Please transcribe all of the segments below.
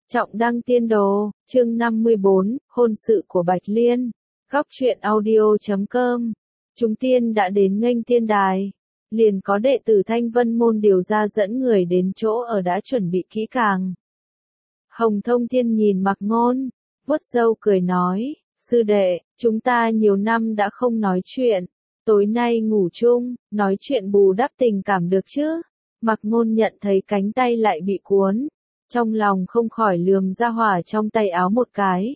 Trọng đăng tiên đồ, chương 54, hôn sự của Bạch Liên. Góc truyện audio.com. Chúng tiên đã đến nghênh tiên đài. Liền có đệ tử Thanh Vân Môn điều ra dẫn người đến chỗ ở đã chuẩn bị kỹ càng. Hồng Thông Thiên nhìn Mạc Ngôn, vuốt râu cười nói, sư đệ, chúng ta nhiều năm đã không nói chuyện. Tối nay ngủ chung, nói chuyện bù đắp tình cảm được chứ? Mạc Ngôn nhận thấy cánh tay lại bị cuốn. Trong lòng không khỏi lườm ra hỏa trong tay áo một cái.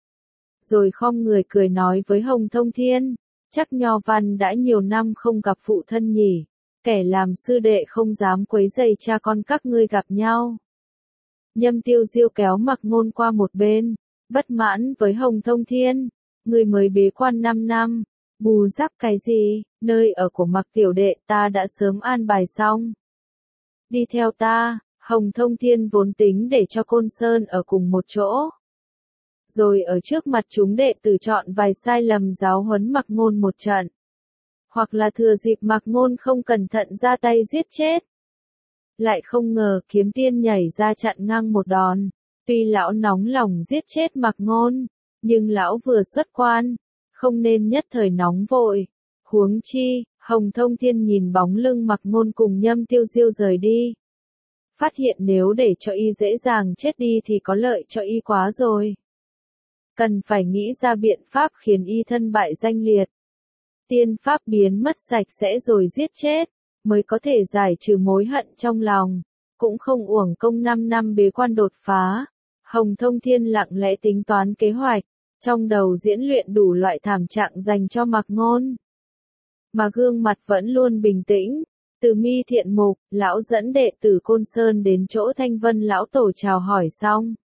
Rồi khom người cười nói với Hồng Thông Thiên, chắc Nho Văn đã nhiều năm không gặp phụ thân nhỉ, kẻ làm sư đệ không dám quấy rầy cha con các ngươi gặp nhau. Nhâm Tiêu Diêu kéo Mạc Ngôn qua một bên, bất mãn với Hồng Thông Thiên, ngươi mới bế quan 5 năm, bù đắp cái gì, nơi ở của Mạc tiểu đệ ta đã sớm an bài xong. Đi theo ta. Hồng Thông Thiên vốn tính để cho Côn Sơn ở cùng một chỗ. Rồi ở trước mặt chúng đệ tử chọn vài sai lầm giáo huấn Mạc Ngôn một trận. Hoặc là thừa dịp Mạc Ngôn không cẩn thận ra tay giết chết. Lại không ngờ Kiếm Tiên nhảy ra chặn ngang một đòn. Tuy lão nóng lòng giết chết Mạc Ngôn, nhưng lão vừa xuất quan, không nên nhất thời nóng vội. Huống chi, Hồng Thông Thiên nhìn bóng lưng Mạc Ngôn cùng Nhâm Tiêu Diêu rời đi. Phát hiện nếu để cho y dễ dàng chết đi thì có lợi cho y quá rồi. Cần phải nghĩ ra biện pháp khiến y thân bại danh liệt. Tiên pháp biến mất sạch sẽ rồi giết chết, mới có thể giải trừ mối hận trong lòng. Cũng không uổng công 5 năm bế quan đột phá. Hồng Thông Thiên lặng lẽ tính toán kế hoạch, trong đầu diễn luyện đủ loại thảm trạng dành cho Mạc Ngôn. Mà gương mặt vẫn luôn bình tĩnh. Từ Mi Thiện Mục, lão dẫn đệ tử Côn Sơn đến chỗ Thanh Vân lão tổ chào hỏi xong.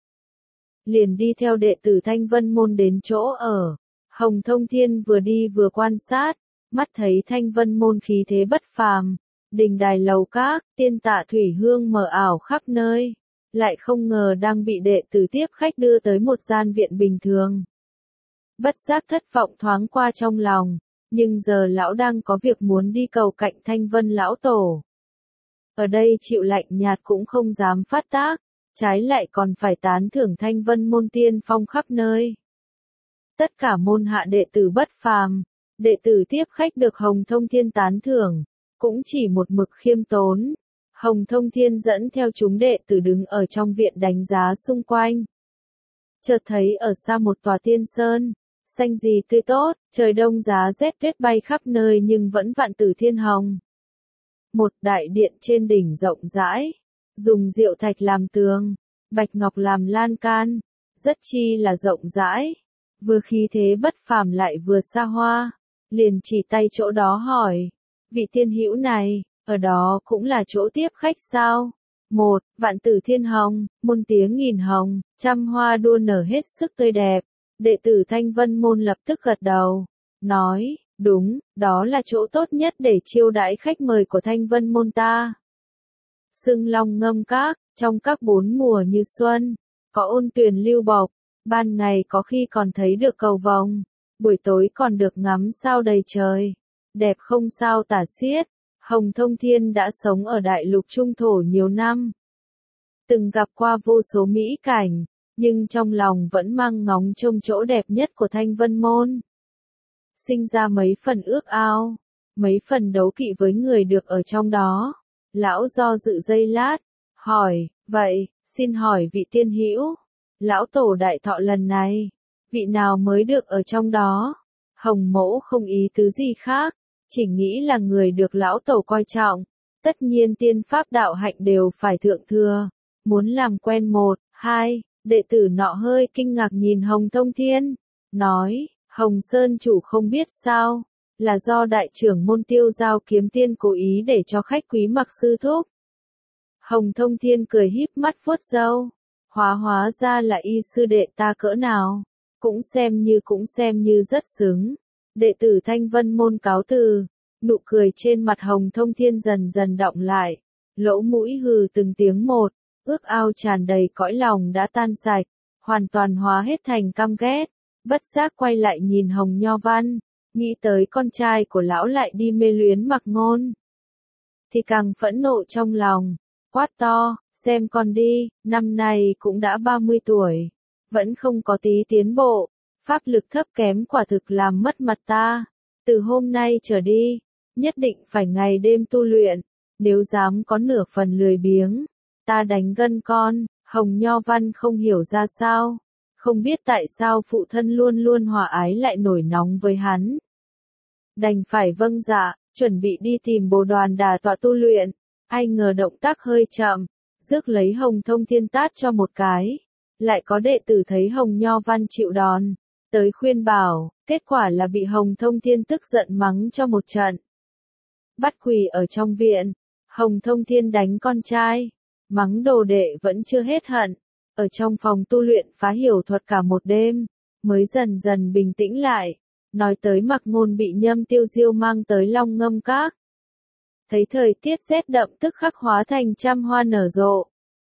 Liền đi theo đệ tử Thanh Vân Môn đến chỗ ở. Hồng Thông Thiên vừa đi vừa quan sát, mắt thấy Thanh Vân Môn khí thế bất phàm. Đình đài lầu các, tiên tạ thủy hương mờ ảo khắp nơi. Lại không ngờ đang bị đệ tử tiếp khách đưa tới một gian viện bình thường. Bất giác thất vọng thoáng qua trong lòng. Nhưng giờ lão đang có việc muốn đi cầu cạnh Thanh Vân lão tổ. Ở đây chịu lạnh nhạt cũng không dám phát tác, trái lại còn phải tán thưởng Thanh Vân Môn tiên phong khắp nơi. Tất cả môn hạ đệ tử bất phàm, đệ tử tiếp khách được Hồng Thông Thiên tán thưởng, cũng chỉ một mực khiêm tốn. Hồng Thông Thiên dẫn theo chúng đệ tử đứng ở trong viện đánh giá xung quanh. Chợt thấy ở xa một tòa tiên sơn. Xanh gì tươi tốt, trời đông giá rét tuyết bay khắp nơi nhưng vẫn vạn tử thiên hồng. Một đại điện trên đỉnh rộng rãi, dùng diệu thạch làm tường, bạch ngọc làm lan can, rất chi là rộng rãi, vừa khí thế bất phàm lại vừa xa hoa, liền chỉ tay chỗ đó hỏi, vị tiên hữu này, ở đó cũng là chỗ tiếp khách sao? Một, vạn tử thiên hồng, muôn tiếng nghìn hồng, trăm hoa đua nở hết sức tươi đẹp. Đệ tử Thanh Vân Môn lập tức gật đầu, nói, đúng, đó là chỗ tốt nhất để chiêu đãi khách mời của Thanh Vân Môn ta. Sưng long ngâm các, trong các 4 mùa như xuân, có ôn tuyền lưu bộc, ban ngày có khi còn thấy được cầu vồng, buổi tối còn được ngắm sao đầy trời, đẹp không sao tả xiết. Hồng Thông Thiên đã sống ở đại lục trung thổ nhiều năm, từng gặp qua vô số mỹ cảnh. Nhưng trong lòng vẫn mang ngóng trông chỗ đẹp nhất của Thanh Vân Môn. Sinh ra mấy phần ước ao, mấy phần đấu kỵ với người được ở trong đó. Lão do dự giây lát, hỏi, vậy, xin hỏi vị tiên hữu, lão tổ đại thọ lần này, vị nào mới được ở trong đó? Hồng Mẫu không ý tứ gì khác, chỉ nghĩ là người được lão tổ coi trọng. Tất nhiên tiên pháp đạo hạnh đều phải thượng thừa, muốn làm quen một, hai. Đệ tử nọ hơi kinh ngạc nhìn Hồng Thông Thiên, nói, Hồng Sơn chủ không biết sao, là do đại trưởng môn Tiêu Giao Kiếm Tiên cố ý để cho khách quý mặc sư thúc. Hồng Thông Thiên cười híp mắt vuốt râu, hóa ra là y sư đệ ta cỡ nào, cũng xem như rất xứng. Đệ tử Thanh Vân Môn cáo từ, nụ cười trên mặt Hồng Thông Thiên dần dần đọng lại, lỗ mũi hừ từng tiếng một. Ước ao tràn đầy cõi lòng đã tan sạch, hoàn toàn hóa hết thành căm ghét, bất giác quay lại nhìn Hồng Nho Văn, nghĩ tới con trai của lão lại đi mê luyến Mạc Ngôn. Thì càng phẫn nộ trong lòng, quát to, xem con đi, năm nay cũng đã 30 tuổi, vẫn không có tí tiến bộ, pháp lực thấp kém quả thực làm mất mặt ta. Từ hôm nay trở đi, nhất định phải ngày đêm tu luyện, nếu dám có nửa phần lười biếng, ta đánh gân con. Hồng Nho Văn không hiểu ra sao, không biết tại sao phụ thân luôn luôn hòa ái lại nổi nóng với hắn. Đành phải vâng dạ, chuẩn bị đi tìm Bồ Đoàn Đà tọa tu luyện, ai ngờ động tác hơi chậm, rước lấy Hồng Thông Thiên tát cho một cái. Lại có đệ tử thấy Hồng Nho Văn chịu đòn, tới khuyên bảo, kết quả là bị Hồng Thông Thiên tức giận mắng cho một trận. Bắt quỳ ở trong viện, Hồng Thông Thiên đánh con trai, mắng đồ đệ vẫn chưa hết hận, ở trong phòng tu luyện phá hiểu thuật cả một đêm, mới dần dần bình tĩnh lại, nói tới Mặc Ngôn bị Nhâm Tiêu Diêu mang tới Long Ngâm Các. Thấy thời tiết rét đậm tức khắc hóa thành trăm hoa nở rộ.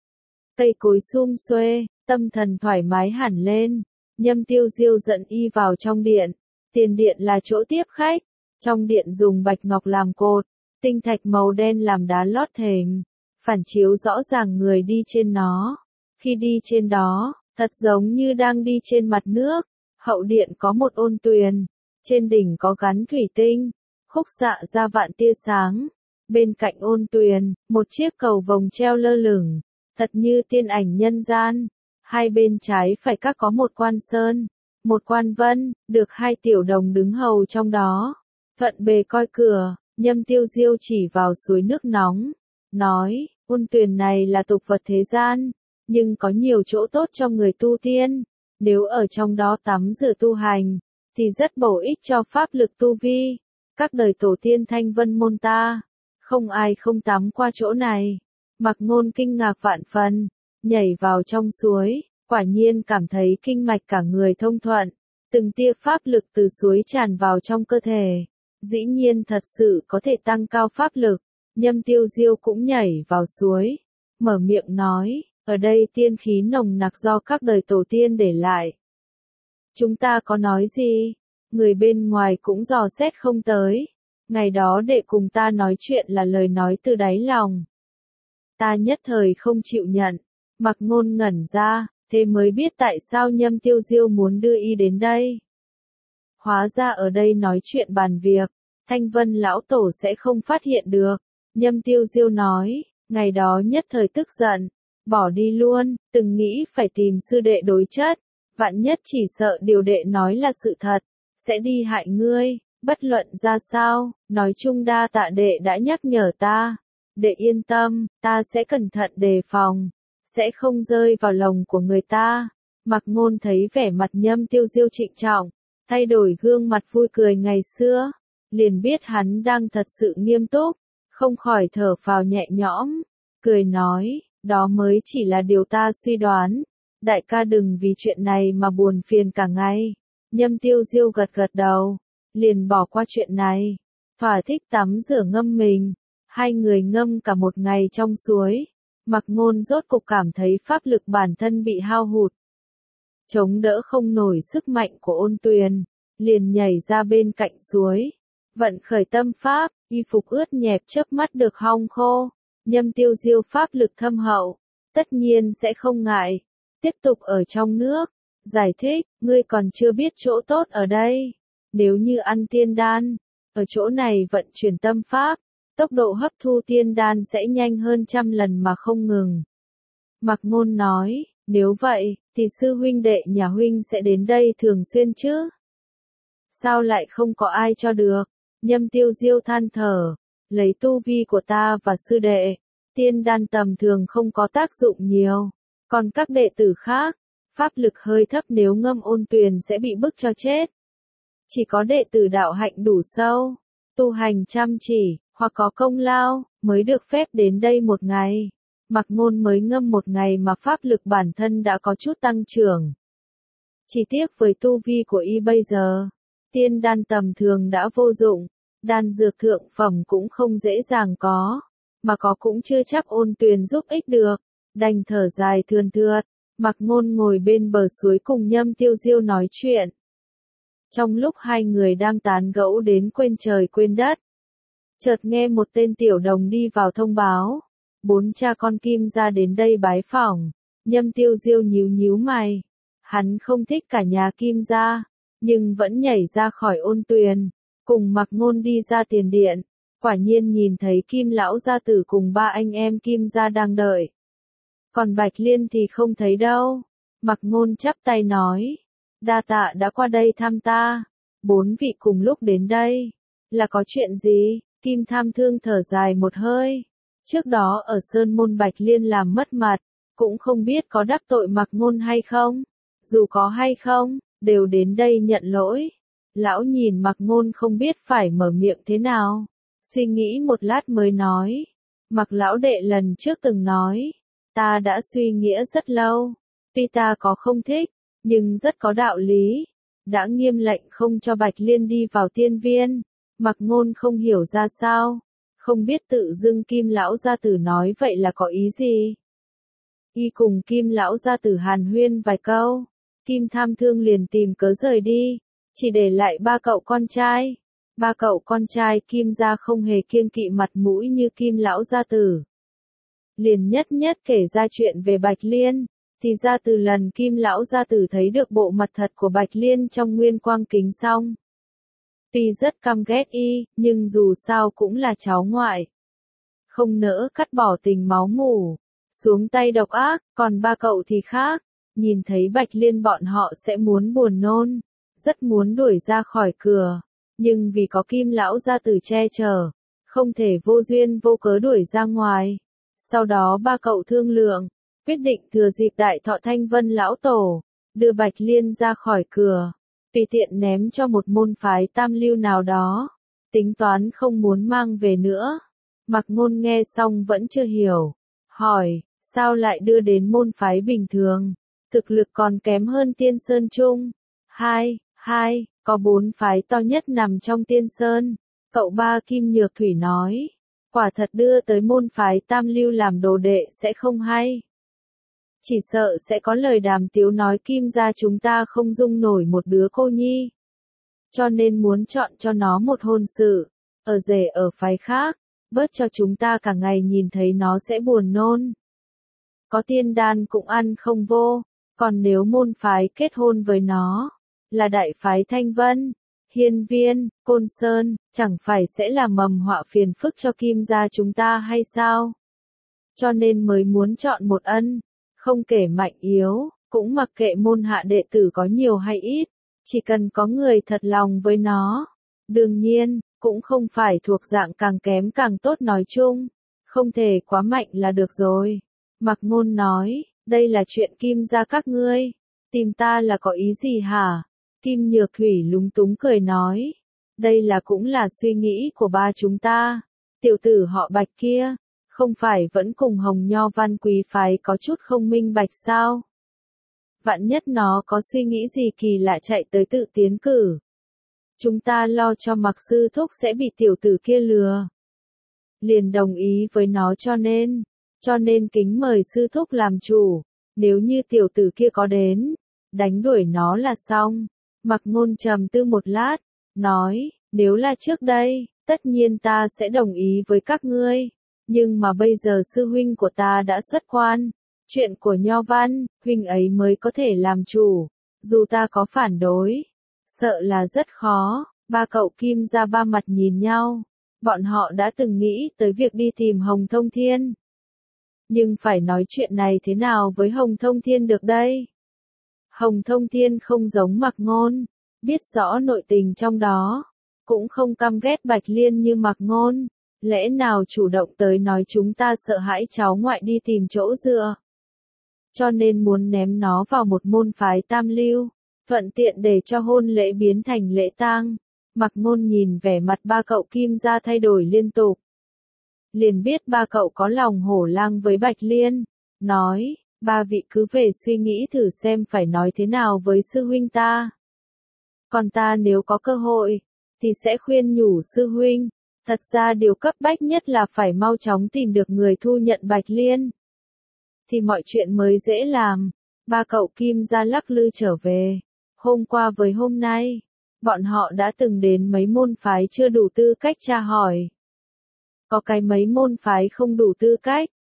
Cây cối sum xuê, tâm thần thoải mái hẳn lên, Nhâm Tiêu Diêu dẫn y vào trong điện, tiền điện là chỗ tiếp khách, trong điện dùng bạch ngọc làm cột, tinh thạch màu đen làm đá lót thềm, phản chiếu rõ ràng người đi trên nó. Khi đi trên đó, thật giống như đang đi trên mặt nước, hậu điện có một ôn tuyền, trên đỉnh có gắn thủy tinh, khúc xạ ra vạn tia sáng. Bên cạnh ôn tuyền, một chiếc cầu vồng treo lơ lửng, thật như tiên ảnh nhân gian. Hai bên trái phải các có một quan sơn, một quan vân, được hai tiểu đồng đứng hầu trong đó. Thuận bề coi cửa, Nhâm Tiêu Diêu chỉ vào suối nước nóng, nói, ôn tuyền này là tục vật thế gian, nhưng có nhiều chỗ tốt cho người tu tiên. Nếu ở trong đó tắm rửa tu hành, thì rất bổ ích cho pháp lực tu vi. Các đời tổ tiên Thanh Vân môn ta, không ai không tắm qua chỗ này. Mặc Ngôn kinh ngạc vạn phần, nhảy vào trong suối, quả nhiên cảm thấy kinh mạch cả người thông thuận, từng tia pháp lực từ suối tràn vào trong cơ thể. Dĩ nhiên thật sự có thể tăng cao pháp lực. Nhâm Tiêu Diêu cũng nhảy vào suối, mở miệng nói, ở đây tiên khí nồng nặc do các đời tổ tiên để lại. Chúng ta có nói gì, người bên ngoài cũng dò xét không tới. Ngày đó đệ cùng ta nói chuyện là lời nói từ đáy lòng. Ta nhất thời không chịu nhận, Mặc Ngôn ngẩn ra, thế mới biết tại sao Nhâm Tiêu Diêu muốn đưa y đến đây. Hóa ra ở đây nói chuyện bàn việc, Thanh Vân lão tổ sẽ không phát hiện được. Nhâm Tiêu Diêu nói, ngày đó nhất thời tức giận, bỏ đi luôn, từng nghĩ phải tìm sư đệ đối chất, vạn nhất chỉ sợ điều đệ nói là sự thật, sẽ đi hại ngươi. Bất luận ra sao, nói chung đa tạ đệ đã nhắc nhở ta. Đệ yên tâm, ta sẽ cẩn thận đề phòng, sẽ không rơi vào lồng của người ta. Mặc Ngôn thấy vẻ mặt Nhâm Tiêu Diêu trịnh trọng, thay đổi gương mặt vui cười ngày xưa, liền biết hắn đang thật sự nghiêm túc, không khỏi thở phào nhẹ nhõm, cười nói, đó mới chỉ là điều ta suy đoán. Đại ca đừng vì chuyện này mà buồn phiền cả ngày. Nhâm Tiêu Diêu gật gật đầu, liền bỏ qua chuyện này, thỏa thích tắm rửa ngâm mình. Hai người ngâm cả một ngày trong suối. Mặc Ngôn rốt cục cảm thấy pháp lực bản thân bị hao hụt, chống đỡ không nổi sức mạnh của ôn tuyền, liền nhảy ra bên cạnh suối, vận khởi tâm pháp, y phục ướt nhẹp chớp mắt được hong khô. Nhâm Tiêu Diêu pháp lực thâm hậu, tất nhiên sẽ không ngại, tiếp tục ở trong nước, giải thích, ngươi còn chưa biết chỗ tốt ở đây. Nếu như ăn tiên đan, ở chỗ này vận chuyển tâm pháp, tốc độ hấp thu tiên đan sẽ nhanh hơn 100 lần mà không ngừng. Mặc Ngôn nói, nếu vậy, thì sư huynh đệ nhà huynh sẽ đến đây thường xuyên chứ? Sao lại không có ai cho được? Nhâm Tiêu Diêu than thở, lấy tu vi của ta và sư đệ, tiên đan tầm thường không có tác dụng nhiều, còn các đệ tử khác, pháp lực hơi thấp nếu ngâm ôn tuyền sẽ bị bức cho chết. Chỉ có đệ tử đạo hạnh đủ sâu, tu hành chăm chỉ, hoặc có công lao, mới được phép đến đây một ngày. Mặc Ngôn mới ngâm một ngày mà pháp lực bản thân đã có chút tăng trưởng. Chỉ tiếc với tu vi của y bây giờ, tiên đan tầm thường đã vô dụng, đan dược thượng phẩm cũng không dễ dàng có, mà có cũng chưa chắc ôn tuyền giúp ích được, đành thở dài thườn thượt. Mặc Ngôn ngồi bên bờ suối cùng Nhâm Tiêu Diêu nói chuyện. Trong lúc hai người đang tán gẫu đến quên trời quên đất, chợt nghe một tên tiểu đồng đi vào thông báo, 4 cha con Kim gia đến đây bái phỏng. Nhâm Tiêu Diêu nhíu nhíu mày. Hắn không thích cả nhà Kim gia, nhưng vẫn nhảy ra khỏi ôn tuyền, cùng Mạc Ngôn đi ra tiền điện. Quả nhiên nhìn thấy Kim lão gia tử cùng 3 anh em Kim gia đang đợi. Còn Bạch Liên thì không thấy đâu. Mạc Ngôn chắp tay nói, đa tạ đã qua đây thăm ta. 4 vị cùng lúc đến đây, là có chuyện gì? Kim Tham Thương thở dài một hơi. Trước đó ở Sơn Môn Bạch Liên làm mất mặt, cũng không biết có đắc tội Mạc Ngôn hay không. Dù có hay không, đều đến đây nhận lỗi. Lão nhìn Mạc Ngôn không biết phải mở miệng thế nào. Suy nghĩ một lát mới nói. Mạc lão đệ lần trước từng nói, ta đã suy nghĩa rất lâu. Tuy ta có không thích, nhưng rất có đạo lý. Đã nghiêm lệnh không cho Bạch Liên đi vào tiên viên. Mạc Ngôn không hiểu ra sao. Không biết tự dưng Kim lão gia tử nói vậy là có ý gì. Y cùng Kim lão gia tử hàn huyên vài câu. Kim Tham Thương liền tìm cớ rời đi. Chỉ để lại 3 cậu con trai. 3 cậu con trai Kim gia không hề kiêng kỵ mặt mũi như Kim lão gia tử. Liền nhất nhất kể ra chuyện về Bạch Liên. Thì ra từ lần Kim lão gia tử thấy được bộ mặt thật của Bạch Liên trong nguyên quang kính xong. Tuy rất căm ghét y, nhưng dù sao cũng là cháu ngoại. Không nỡ cắt bỏ tình máu mủ. Xuống tay độc ác, còn 3 cậu thì khác. Nhìn thấy Bạch Liên bọn họ sẽ muốn buồn nôn. Rất muốn đuổi ra khỏi cửa. Nhưng vì có Kim lão gia tử che chở, không thể vô duyên vô cớ đuổi ra ngoài. Sau đó 3 cậu thương lượng, quyết định thừa dịp đại thọ Thanh Vân lão tổ, đưa Bạch Liên ra khỏi cửa, tùy tiện ném cho một môn phái tam lưu nào đó, tính toán không muốn mang về nữa. Mạc Ngôn nghe xong vẫn chưa hiểu, hỏi, sao lại đưa đến môn phái bình thường, thực lực còn kém hơn Tiên Sơn Trung. Hai, có 4 phái to nhất nằm trong Tiên Sơn. Cậu ba Kim Nhược Thủy nói, quả thật đưa tới môn phái tam lưu làm đồ đệ sẽ không hay. Chỉ sợ sẽ có lời đàm tiếu nói Kim gia chúng ta không dung nổi một đứa cô nhi. Cho nên muốn chọn cho nó một hôn sự, ở rể ở phái khác, bớt cho chúng ta cả ngày nhìn thấy nó sẽ buồn nôn. Có tiên đan cũng ăn không vô, còn nếu môn phái kết hôn với nó, là đại phái Thanh Vân, Hiên Viên, Côn Sơn, chẳng phải sẽ là mầm họa phiền phức cho Kim gia chúng ta hay sao? Cho nên mới muốn chọn một ân, không kể mạnh yếu, cũng mặc kệ môn hạ đệ tử có nhiều hay ít, chỉ cần có người thật lòng với nó. Đương nhiên, cũng không phải thuộc dạng càng kém càng tốt nói chung, không thể quá mạnh là được rồi. Mạc Ngôn nói, đây là chuyện Kim gia các ngươi, tìm ta là có ý gì hả? Kim Nhược Thủy lúng túng cười nói, đây là cũng là suy nghĩ của ba chúng ta. Tiểu tử họ Bạch kia, không phải vẫn cùng Hồng Nho Văn quý phái có chút không minh bạch sao? Vạn nhất nó có suy nghĩ gì kỳ lạ chạy tới tự tiến cử. Chúng ta lo cho Mạc sư thúc sẽ bị tiểu tử kia lừa. Liền đồng ý với nó cho nên kính mời sư thúc làm chủ, nếu như tiểu tử kia có đến, đánh đuổi nó là xong. Mạc Ngôn trầm tư một lát, nói, nếu là trước đây, tất nhiên ta sẽ đồng ý với các ngươi, nhưng mà bây giờ sư huynh của ta đã xuất quan, chuyện của Nho Văn, huynh ấy mới có thể làm chủ, dù ta có phản đối, sợ là rất khó. 3 cậu Kim gia ba mặt nhìn nhau, bọn họ đã từng nghĩ tới việc đi tìm Hồng Thông Thiên. Nhưng phải nói chuyện này thế nào với Hồng Thông Thiên được đây? Hồng Thông Thiên không giống Mạc Ngôn, biết rõ nội tình trong đó, cũng không căm ghét Bạch Liên như Mạc Ngôn, lẽ nào chủ động tới nói chúng ta sợ hãi cháu ngoại đi tìm chỗ dựa. Cho nên muốn ném nó vào một môn phái tam lưu, thuận tiện để cho hôn lễ biến thành lễ tang. Mạc Ngôn nhìn vẻ mặt 3 cậu Kim gia thay đổi liên tục. Liền biết 3 cậu có lòng hổ lang với Bạch Liên, nói, 3 vị cứ về suy nghĩ thử xem phải nói thế nào với sư huynh ta. Còn ta nếu có cơ hội, thì sẽ khuyên nhủ sư huynh, thật ra điều cấp bách nhất là phải mau chóng tìm được người thu nhận Bạch Liên. Thì mọi chuyện mới dễ làm. 3 cậu Kim gia lắc lư trở về. Hôm qua với hôm nay, bọn họ đã từng đến mấy môn phái chưa đủ tư cách tra hỏi. Có cái mấy môn phái không đủ tư cách,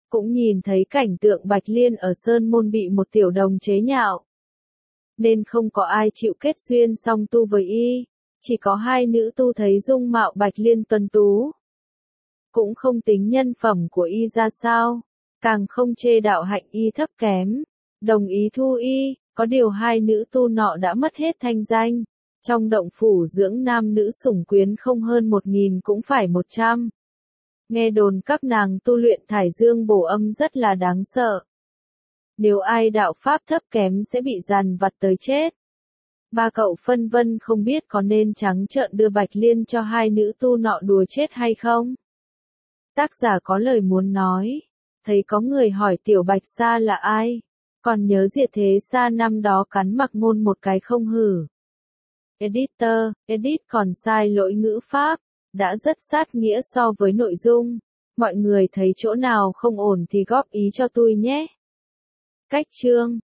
cũng nhìn thấy cảnh tượng Bạch Liên ở Sơn Môn bị một tiểu đồng chế nhạo. Nên không có ai chịu kết duyên song tu với y, chỉ có hai nữ tu thấy dung mạo Bạch Liên tuấn tú. Cũng không tính nhân phẩm của y ra sao, càng không chê đạo hạnh y thấp kém, đồng ý thu y, có điều hai nữ tu nọ đã mất hết thanh danh. Trong động phủ dưỡng nam nữ sủng quyến không hơn 1000 cũng phải 100. Nghe đồn các nàng tu luyện thải dương bổ âm rất là đáng sợ. Nếu ai đạo pháp thấp kém sẽ bị dằn vặt tới chết. Ba cậu phân vân không biết có nên trắng trợn đưa Bạch Liên cho hai nữ tu nọ đùa chết hay không. Tác giả có lời muốn nói. Thấy có người hỏi Tiểu Bạch Sa là ai? Còn nhớ Diệt Thế Sa năm đó cắn Mặc Ngôn một cái không hử? Editor, edit còn sai lỗi ngữ pháp, đã rất sát nghĩa so với nội dung. Mọi người thấy chỗ nào không ổn thì góp ý cho tôi nhé. Cách chương